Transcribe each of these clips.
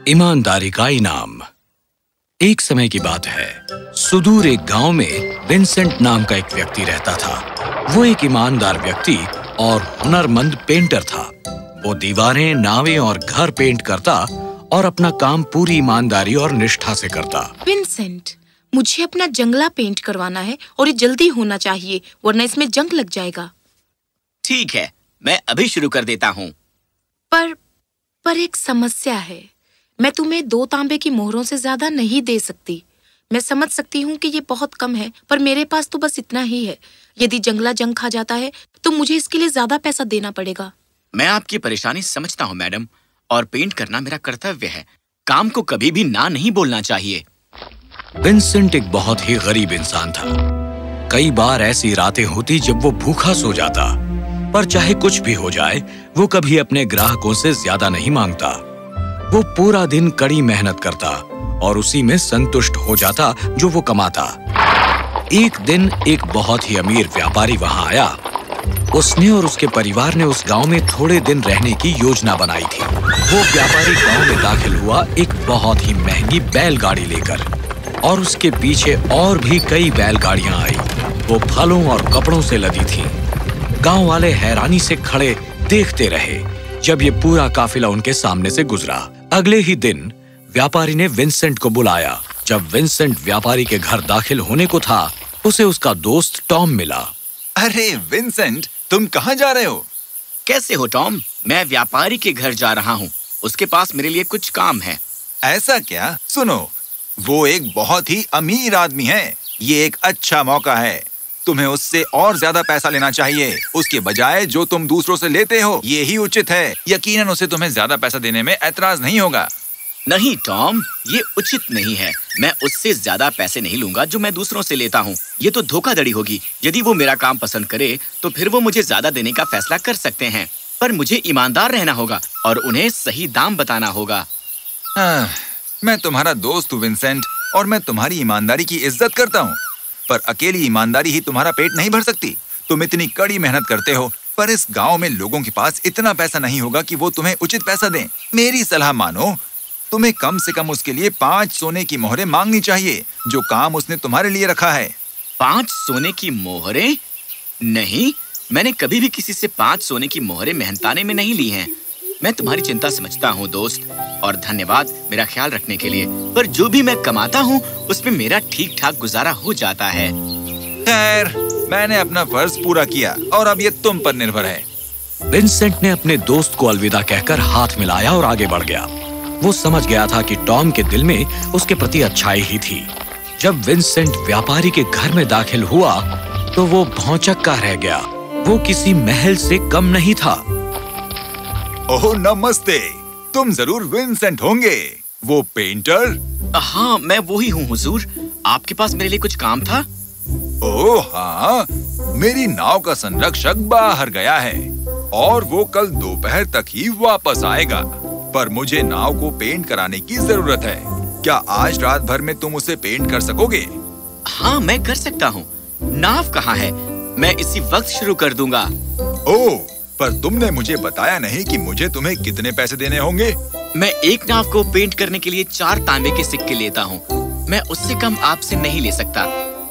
ईमानदारी का इनाम। एक समय की बात है, सुदूर एक गांव में विंसेंट नाम का एक व्यक्ति रहता था। वो एक ईमानदार व्यक्ति और हुनरमंद पेंटर था। वो दीवारें, नावें और घर पेंट करता और अपना काम पूरी ईमानदारी और निष्ठा से करता। विंसेंट, मुझे अपना जंगला पेंट करवाना है और ये जल्दी होना चाहिए, वरना इसमें जंग लग जाएगा। ठीक है, मैं अभी शुरू कर देता हूँ। पर एक समस्या है। मैं तुम्हें 2 तांबे की मोहरों से ज्यादा नहीं दे सकती। मैं समझ सकती हूँ कि ये बहुत कम है, पर मेरे पास तो बस इतना ही है। यदि जंगला जंग खा जाता है तो मुझे इसके लिए ज्यादा पैसा देना पड़ेगा। मैं आपकी परेशानी समझता हूँ मैडम, और पेंट करना मेरा कर्तव्य है। काम को कभी भी ना नहीं बोलना चाहिए। विंसेंट एक बहुत ही गरीब इंसान था। कई बार ऐसी रातें होती जब वो भूखा सो जाता, पर चाहे कुछ भी हो जाए वो कभी अपने ग्राहकों से ज्यादा नहीं मांगता। वो पूरा दिन कड़ी मेहनत करता और उसी में संतुष्ट हो जाता जो वो कमाता। एक दिन एक बहुत ही अमीर व्यापारी वहां आया। उसने और उसके परिवार ने उस गांव में थोड़े दिन रहने की योजना बनाई थी। वो व्यापारी गांव में दाखिल हुआ एक बहुत ही महंगी बैलगाड़ी लेकर, और उसके पीछे और भी कई बैलगाड़ियां आई। वो फलों और कपड़ों से लदी थीं। गांव वाले हैरानी से खड़े देखते रहे जब ये पूरा काफिला उनके सामने से गुजरा। अगले ही दिन व्यापारी ने विंसेंट को बुलाया। जब विंसेंट व्यापारी के घर दाखिल होने को था, उसे उसका दोस्त टॉम मिला। अरे विंसेंट, तुम कहाँ जा रहे हो? कैसे हो टॉम? मैं व्यापारी के घर जा रहा हूँ। उसके पास मेरे लिए कुछ काम है। ऐसा क्या? सुनो, वो एक बहुत ही अमीर आदमी है। ये एक अच्छा मौका है। तुम्हें उससे और ज्यादा पैसा लेना चाहिए, उसके बजाय जो तुम दूसरों से लेते हो। ये ही उचित है। यकीनन उसे तुम्हें ज्यादा पैसा देने में ऐतराज नहीं होगा। नहीं टॉम, ये उचित नहीं है। मैं उससे ज्यादा पैसे नहीं लूंगा जो मैं दूसरों से लेता हूँ। ये तो धोखाधड़ी होगी। यदि वो मेरा काम पसंद करे तो फिर वो मुझे ज्यादा देने का फैसला कर सकते हैं, पर मुझे ईमानदार रहना होगा और उन्हें सही दाम बताना होगा। मैं तुम्हारा दोस्त हूँ विंसेंट, और मैं तुम्हारी ईमानदारी की इज्जत करता हूँ, पर अकेली ईमानदारी ही तुम्हारा पेट नहीं भर सकती। तुम इतनी कड़ी मेहनत करते हो, पर इस गांव में लोगों के पास इतना पैसा नहीं होगा कि वो तुम्हें उचित पैसा दें। मेरी सलाह मानो, तुम्हें कम से कम उसके लिए 5 सोने की मोहरें मांगनी चाहिए, जो काम उसने तुम्हारे लिए रखा है। 5 सोने की मोहरें? नहीं, मैंने कभी भी किसी से 5 सोने की मोहरें मेहनताने में नहीं ली हैं। मैं तुम्हारी चिंता समझता हूँ दोस्त, और धन्यवाद मेरा ख्याल रखने के लिए। पर जो भी मैं कमाता हूँ उसमें मेरा ठीक ठाक गुजारा हो जाता है। खैर, मैंने अपना फर्ज पूरा किया और अब ये तुम पर निर्भर है। विंसेंट ने अपने दोस्त को अलविदा कहकर हाथ मिलाया और आगे बढ़ गया। वो समझ गया था कि टॉम के दिल में उसके प्रति अच्छाई ही थी। जब विंसेंट व्यापारी के घर में दाखिल हुआ तो वो भौंचक्का रह गया। वो किसी महल से कम नहीं था। ओह नमस्ते, तुम जरूर विंसेंट होंगे, वो पेंटर? हाँ, मैं वही हूँ हुजूर। आपके पास मेरे लिए कुछ काम था? ओह हाँ, मेरी नाव का संरक्षक बाहर गया है और वो कल दोपहर तक ही वापस आएगा, पर मुझे नाव को पेंट कराने की जरूरत है। क्या आज रात भर में तुम उसे पेंट कर सकोगे? हाँ, मैं कर सकता हूँ। नाव कहाँ है? मैं इसी वक्त शुरू कर दूंगा। ओह, पर तुमने मुझे बताया नहीं कि मुझे तुम्हें कितने पैसे देने होंगे। मैं एक नाव को पेंट करने के लिए 4 तांबे के सिक्के लेता हूँ। मैं उससे कम आपसे नहीं ले सकता।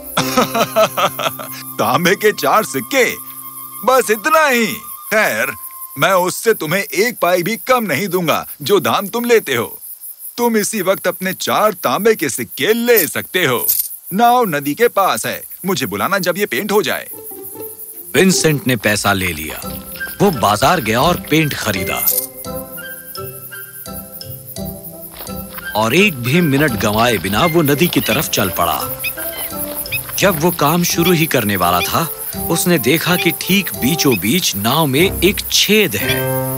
तांबे के 4 सिक्के? बस इतना ही? खैर, मैं उससे तुम्हें 1 पाई भी कम नहीं दूंगा जो दाम तुम लेते हो। तुम इसी वक्त अपने 4 तांबे के सिक्के ले सकते हो। नाव नदी के पास है। मुझे बुलाना जब ये पेंट हो जाए। विंसेंट ने पैसा ले लिया। वो बाजार गया और पेंट खरीदा, और एक भी मिनट गंवाए बिना वो नदी की तरफ चल पड़ा। जब वो काम शुरू ही करने वाला था, उसने देखा कि ठीक बीचों बीच नाव में एक छेद है।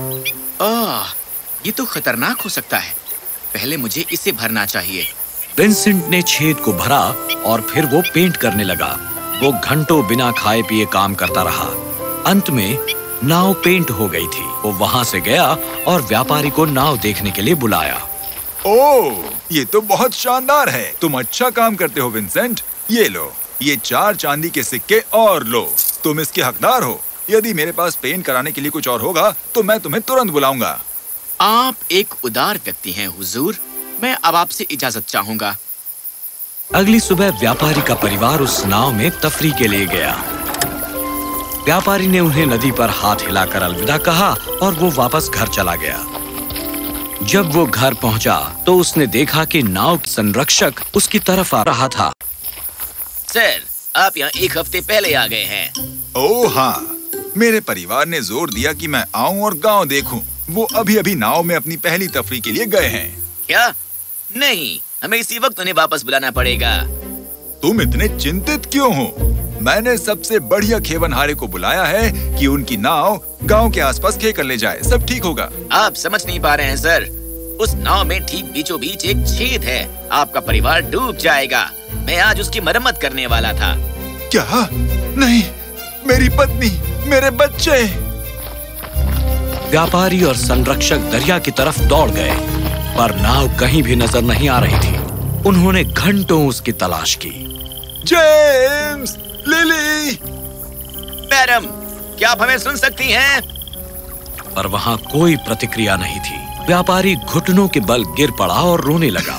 ये तो खतरनाक हो सकता है। पहले मुझे इसे भरना चाहिए। विंसेंट ने छेद को भरा और फिर वो पेंट करने लगा। वो घंटों बिना खाए पिए काम करता रहा। अंत में नाव पेंट हो गई थी। वो वहां से गया और व्यापारी को नाव देखने के लिए बुलाया। ओह, ये तो बहुत शानदार है। तुम अच्छा काम करते हो विंसेंट। ये लो, ये 4 चांदी के सिक्के और लो। तुम इसके हकदार हो। यदि मेरे पास पेंट कराने के लिए कुछ और होगा तो मैं तुम्हें तुरंत बुलाऊंगा। आप एक उदार व्यक्ति हैं हुजूर। मैं अब आपसे इजाजत चाहूंगा। अगली सुबह व्यापारी का परिवार उस नाव में तफरीह के लिए गया। व्यापारी ने उन्हें नदी पर हाथ हिलाकर अलविदा कहा और वो वापस घर चला गया। जब वो घर पहुंचा तो उसने देखा कि नाव का संरक्षक उसकी तरफ आ रहा था। सर, आप यहाँ 1 हफ्ते पहले आ गए हैं। ओह हाँ, मेरे परिवार ने जोर दिया कि मैं आऊं और गांव देखूं। वो अभी-अभी नाव में अपनी पहली तफरीह के लिए गए हैं। क्या? नहीं, हमें इसी वक्त उन्हें वापस बुलाना पड़ेगा। तुम इतने चिंतित क्यों हो? मैंने सबसे बढ़िया खेवनहारे को बुलाया है कि उनकी नाव गांव के आसपास खेकर ले जाए। सब ठीक होगा। आप समझ नहीं पा रहे हैं सर। उस नाव में ठीक बीचों बीच एक छेद है। आपका परिवार डूब जाएगा। मैं आज उसकी मरम्मत करने वाला था। क्या? नहीं, मेरी पत्नी, मेरे बच्चे। व्यापारी और संरक्षक दरिया की तरफ दौड़ गए, पर नाव कहीं भी नजर नहीं आ रही थी। उन्होंने घंटों उसकी तलाश की। James, lily. मैडम, क्या आप हमें सुन सकती हैं? पर वहां कोई प्रतिक्रिया नहीं थी। व्यापारी घुटनों के बल गिर पड़ा और रोने लगा।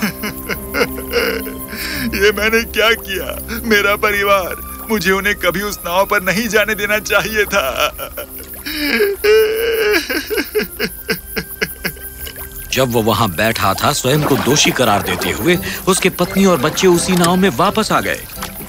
ये मैंने क्या किया? मेरा परिवार, मुझे उन्हें कभी उस नाव पर नहीं जाने देना चाहिए था। जब वो वहां बैठा था, स्वयं को दोषी करार देते हुए उसके पत्नी और बच्चे उसी नाव में वापस आ गए।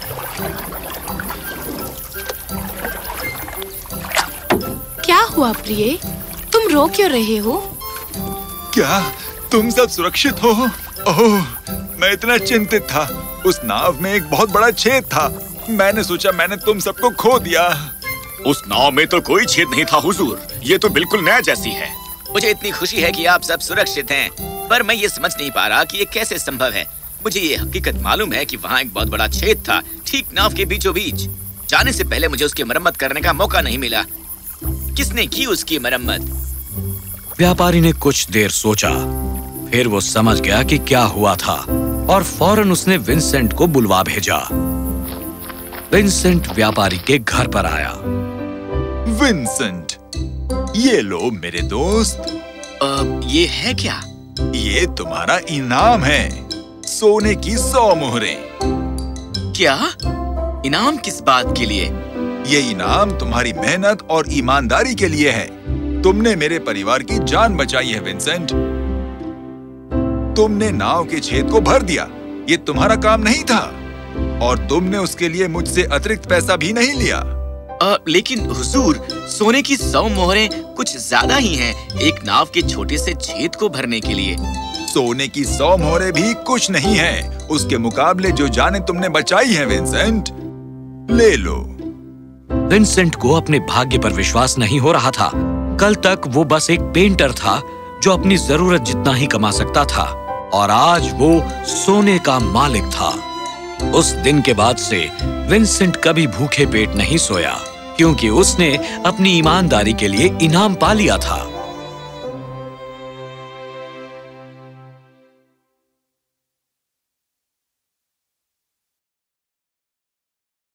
क्या हुआ प्रिय? तुम रो क्यों रहे हो? क्या तुम सब सुरक्षित हो? ओह, मैं इतना चिंतित था। उस नाव में एक बहुत बड़ा छेद था। मैंने सोचा मैंने तुम सबको खो दिया। उस नाव में तो कोई छेद नहीं था हुजूर। ये तो बिल्कुल नया जैसी है। मुझे इतनी खुशी है कि आप सब सुरक्षित हैं, पर मैं ये समझ नहीं पा रहा कि ये कैसे संभव है। मुझे ये हकीकत मालूम है कि वहाँ एक बहुत बड़ा छेद था, ठीक नाव के बीचों बीच। जाने से पहले मुझे उसकी मरम्मत करने का मौका नहीं मिला। किसने की उसकी मरम्मत? व्यापारी ने कुछ देर सोचा, फिर वो समझ गया कि क्या हुआ था और फौरन उसने विंसेंट को बुलवा भेजा। विंसेंट व्यापारी के घर पर आया। विंसेंट, ये लो मेरे दोस्त। ये है क्या? ये तुम्हारा इनाम है, सोने की 100 मोहरें। क्या? इनाम किस बात के लिए? ये इनाम तुम्हारी मेहनत और ईमानदारी के लिए है। तुमने मेरे परिवार की जान बचाई है विंसेंट। तुमने नाव के छेद को भर दिया। ये तुम्हारा काम नहीं था और तुमने उसके लिए मुझसे अतिरिक्त पैसा भी नहीं लिया। लेकिन हुजूर, सोने की 100 मोहरें कुछ ज्यादा ही हैं, एक नाव के छोटे से छेद को भरने के लिए। सोने की 100 मोहरें भी कुछ नहीं है उसके मुकाबले जो जाने तुमने बचाई है विंसेंट। ले लो। विंसेंट को अपने भाग्य पर विश्वास नहीं हो रहा था। कल तक वो बस एक पेंटर था जो अपनी जरूरत जितना ही कमा सकता था, और आज वो सोने का मालिक था। उस दिन के बाद से विंसेंट कभी भूखे पेट नहीं सोया, क्योंकि उसने अपनी ईमानदारी के लिए इनाम पा लिया था।